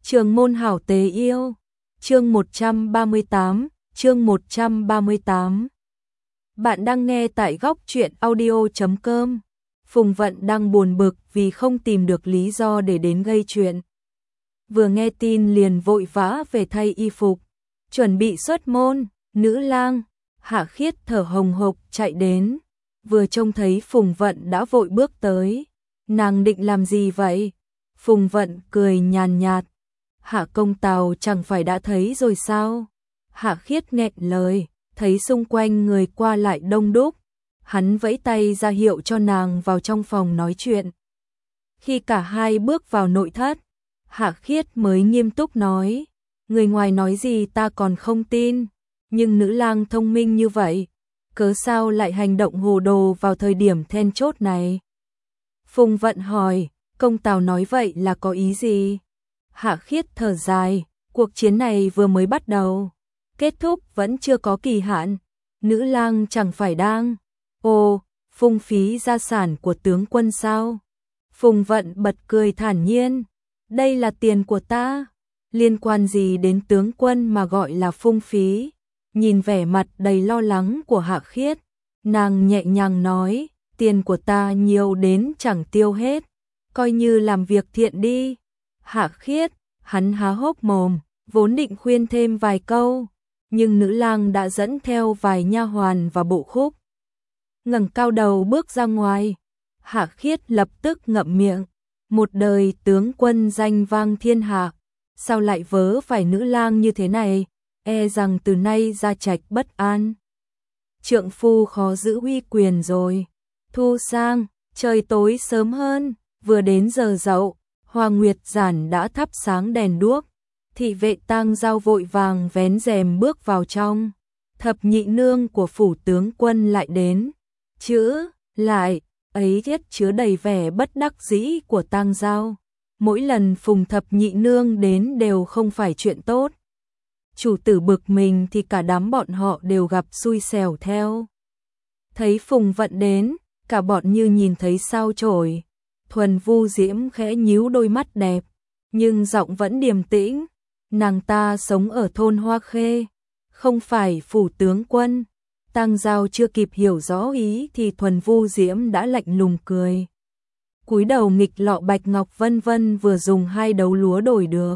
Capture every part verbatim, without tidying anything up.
Trường môn hảo tế yêu, chương một trăm ba mươi tám, chương một trăm ba mươi tám. Bạn đang nghe tại góc truyện audio chấm com. Phùng Vận đang buồn bực vì không tìm được lý do để đến gây chuyện. Vừa nghe tin liền vội vã về thay y phục, chuẩn bị xuất môn. Nữ lang Hạ Khiết thở hồng hộc chạy đến, vừa trông thấy Phùng Vận đã vội bước tới. Nàng định làm gì vậy? Phùng Vận cười nhàn nhạt. Hạ công tào chẳng phải đã thấy rồi sao? Hạ Khiết nghẹn lời, thấy xung quanh người qua lại đông đúc. Hắn vẫy tay ra hiệu cho nàng vào trong phòng nói chuyện. Khi cả hai bước vào nội thất, Hạ Khiết mới nghiêm túc nói, người ngoài nói gì ta còn không tin, nhưng nữ lang thông minh như vậy, cớ sao lại hành động hồ đồ vào thời điểm then chốt này? Phùng Vận hỏi, công tào nói vậy là có ý gì? Hạ Khiết thở dài, cuộc chiến này vừa mới bắt đầu, kết thúc vẫn chưa có kỳ hạn, nữ lang chẳng phải đang, ồ, phung phí gia sản của tướng quân sao? Phùng Vận bật cười thản nhiên, đây là tiền của ta, liên quan gì đến tướng quân mà gọi là phung phí? Nhìn vẻ mặt đầy lo lắng của Hạ Khiết, nàng nhẹ nhàng nói, tiền của ta nhiều đến chẳng tiêu hết, coi như làm việc thiện đi. Hạ Khiết, hắn há hốc mồm, vốn định khuyên thêm vài câu, nhưng nữ lang đã dẫn theo vài nha hoàn và bộ khúc. Ngẩng cao đầu bước ra ngoài, Hạ Khiết lập tức ngậm miệng, một đời tướng quân danh vang thiên hạ, sao lại vớ phải nữ lang như thế này, e rằng từ nay gia trạch bất an. Trượng phu khó giữ uy quyền rồi. Thu sang, trời tối sớm hơn, vừa đến giờ dậu, Hoa Nguyệt giản đã thắp sáng đèn đuốc, thị vệ Tang Giao vội vàng vén rèm bước vào trong. Thập nhị nương của phủ tướng quân lại đến, chữ lại ấy thiết chứa đầy vẻ bất đắc dĩ của Tang Giao. Mỗi lần Phùng thập nhị nương đến đều không phải chuyện tốt. Chủ tử bực mình thì cả đám bọn họ đều gặp xui xẻo theo. Thấy Phùng Vận đến, cả bọn như nhìn thấy sao chổi. Thuần Vu Diễm khẽ nhíu đôi mắt đẹp, nhưng giọng vẫn điềm tĩnh. Nàng ta sống ở thôn Hoa Khê, không phải phủ tướng quân. Tang Giao chưa kịp hiểu rõ ý thì Thuần Vu Diễm đã lạnh lùng cười. Cúi đầu nghịch lọ bạch ngọc vân vân vừa dùng hai đấu lúa đổi được.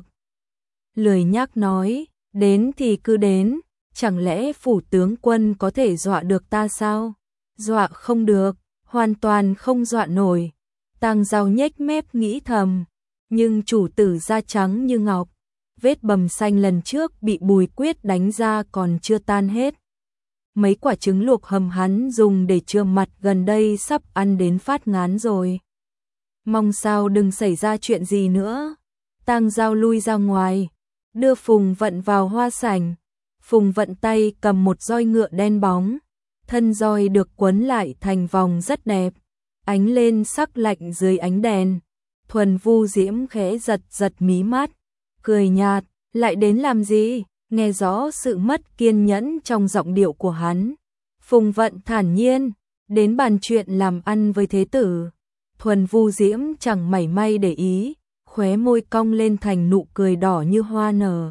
Lười nhác nói, đến thì cứ đến, chẳng lẽ phủ tướng quân có thể dọa được ta sao? Dọa không được, hoàn toàn không dọa nổi. Tang Giao nhếch mép nghĩ thầm, nhưng chủ tử da trắng như ngọc, vết bầm xanh lần trước bị Bùi Quyết đánh ra còn chưa tan hết. Mấy quả trứng luộc hầm hắn dùng để chườm mặt gần đây sắp ăn đến phát ngán rồi. Mong sao đừng xảy ra chuyện gì nữa. Tang Giao lui ra ngoài, đưa Phùng Vận vào hoa sảnh. Phùng Vận tay cầm một roi ngựa đen bóng, thân roi được quấn lại thành vòng rất đẹp, ánh lên sắc lạnh dưới ánh đèn. Thuần Vu Diễm khẽ giật giật mí mắt, cười nhạt, lại đến làm gì? Nghe rõ sự mất kiên nhẫn trong giọng điệu của hắn. Phùng Vận thản nhiên, đến bàn chuyện làm ăn với thế tử. Thuần Vu Diễm chẳng mảy may để ý, khóe môi cong lên thành nụ cười đỏ như hoa nở.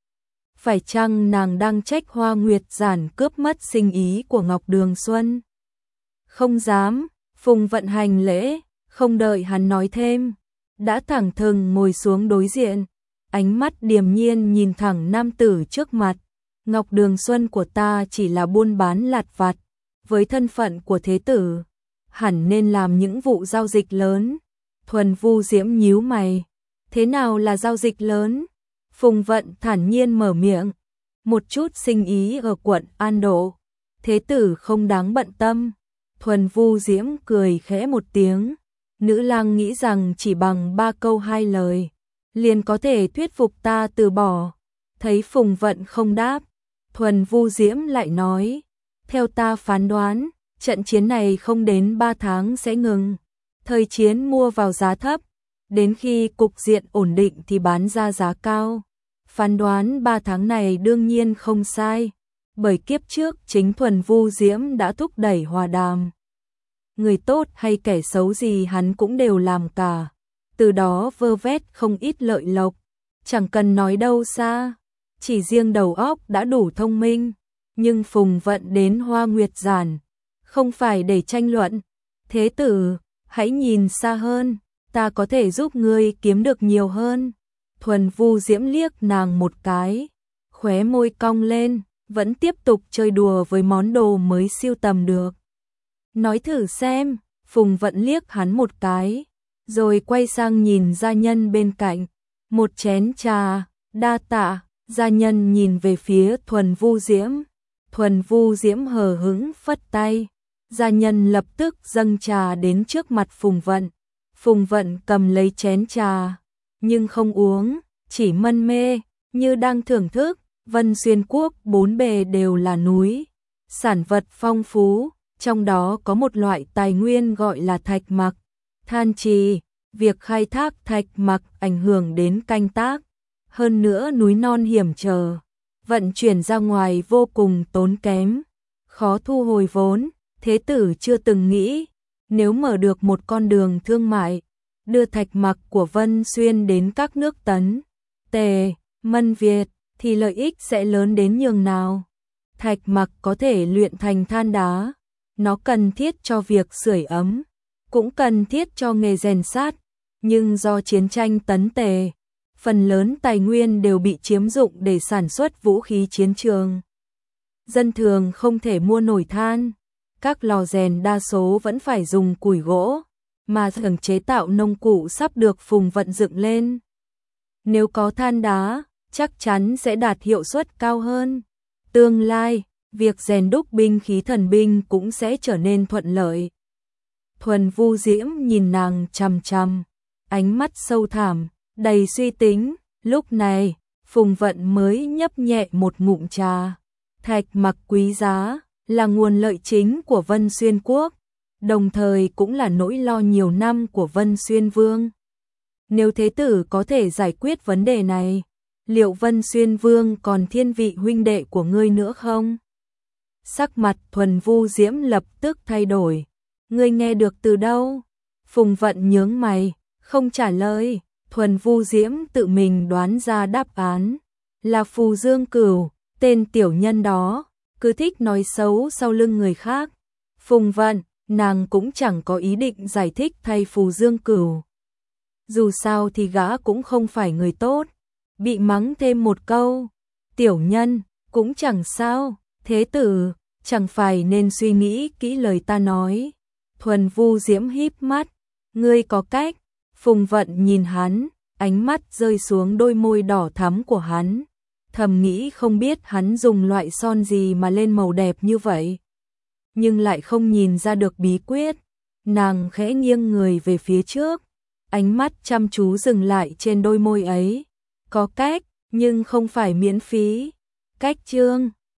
Phải chăng nàng đang trách Hoa Nguyệt giản cướp mất sinh ý của Ngọc Đường Xuân? Không dám. Phùng Vận hành lễ, không đợi hắn nói thêm, đã thẳng thừng ngồi xuống đối diện, ánh mắt điềm nhiên nhìn thẳng nam tử trước mặt. Ngọc Đường Xuân của ta chỉ là buôn bán lặt vặt, với thân phận của thế tử, hẳn nên làm những vụ giao dịch lớn. Thuần Vu Diễm nhíu mày, thế nào là giao dịch lớn? Phùng Vận thản nhiên mở miệng, một chút sinh ý ở quận An Độ, thế tử không đáng bận tâm. Thuần Vu Diễm cười khẽ một tiếng, nữ lang nghĩ rằng chỉ bằng ba câu hai lời, liền có thể thuyết phục ta từ bỏ. Thấy Phùng Vận không đáp, Thuần Vu Diễm lại nói, theo ta phán đoán, trận chiến này không đến ba tháng sẽ ngừng. Thời chiến mua vào giá thấp, đến khi cục diện ổn định thì bán ra giá cao. Phán đoán ba tháng này đương nhiên không sai, bởi kiếp trước chính Thuần Vu Diễm đã thúc đẩy hòa đàm. Người tốt hay kẻ xấu gì hắn cũng đều làm cả, từ đó vơ vét không ít lợi lộc. chẳng cần nói đâu xa, chỉ riêng đầu óc đã đủ thông minh, nhưng Phùng Vận đến Hoa Nguyệt Giản, không phải để tranh luận. Thế tử, hãy nhìn xa hơn, ta có thể giúp ngươi kiếm được nhiều hơn. Thuần Vu Diễm liếc nàng một cái, khóe môi cong lên, vẫn tiếp tục chơi đùa với món đồ mới siêu tầm được. Nói thử xem, Phùng Vận liếc hắn một cái, rồi quay sang nhìn gia nhân bên cạnh, một chén trà, đa tạ. Gia nhân nhìn về phía Thuần Vu Diễm, Thuần Vu Diễm hờ hững phất tay, gia nhân lập tức dâng trà đến trước mặt Phùng Vận. Phùng Vận cầm lấy chén trà, nhưng không uống, chỉ mân mê, như đang thưởng thức. Vân Xuyên Quốc bốn bề đều là núi, sản vật phong phú, trong đó có một loại tài nguyên gọi là thạch mặc, than trì, việc khai thác thạch mặc ảnh hưởng đến canh tác. Hơn nữa núi non hiểm trở, vận chuyển ra ngoài vô cùng tốn kém, khó thu hồi vốn. Thế tử chưa từng nghĩ, nếu mở được một con đường thương mại, đưa thạch mặc của Vân Xuyên đến các nước Tấn, Tề, Mân Việt, thì lợi ích sẽ lớn đến nhường nào. Thạch mặc có thể luyện thành than đá, nó cần thiết cho việc sưởi ấm, cũng cần thiết cho nghề rèn sát, nhưng do chiến tranh Tấn Tề, phần lớn tài nguyên đều bị chiếm dụng để sản xuất vũ khí chiến trường. Dân thường không thể mua nổi than, các lò rèn đa số vẫn phải dùng củi gỗ, mà thường chế tạo nông cụ sắp được Phùng Vận dựng lên. Nếu có than đá, chắc chắn sẽ đạt hiệu suất cao hơn. Tương lai, việc rèn đúc binh khí thần binh cũng sẽ trở nên thuận lợi. Thuần Vu Diễm nhìn nàng chằm chằm, ánh mắt sâu thẳm, đầy suy tính. Lúc này, Phùng Vận mới nhấp nhẹ một ngụm trà. Thạch mặc quý giá, là nguồn lợi chính của Vân Xuyên Quốc, đồng thời cũng là nỗi lo nhiều năm của Vân Xuyên Vương. Nếu thế tử có thể giải quyết vấn đề này, liệu Vân Xuyên Vương còn thiên vị huynh đệ của ngươi nữa không? Sắc mặt Thuần Vu Diễm lập tức thay đổi. Ngươi nghe được từ đâu? Phùng Vận nhướng mày, không trả lời. Thuần Vu Diễm tự mình đoán ra đáp án. Là Phù Dương Cửu, tên tiểu nhân đó, cứ thích nói xấu sau lưng người khác. Phùng Vận, nàng cũng chẳng có ý định giải thích thay Phù Dương Cửu. Dù sao thì gã cũng không phải người tốt. Bị mắng thêm một câu, tiểu nhân, cũng chẳng sao. Thế tử, chẳng phải nên suy nghĩ kỹ lời ta nói. Thuần Vu Diễm híp mắt, ngươi có cách. Phùng Vận nhìn hắn, ánh mắt rơi xuống đôi môi đỏ thắm của hắn, thầm nghĩ không biết hắn dùng loại son gì mà lên màu đẹp như vậy, nhưng lại không nhìn ra được bí quyết. Nàng khẽ nghiêng người về phía trước, ánh mắt chăm chú dừng lại trên đôi môi ấy. Có cách, nhưng không phải miễn phí. Cách chương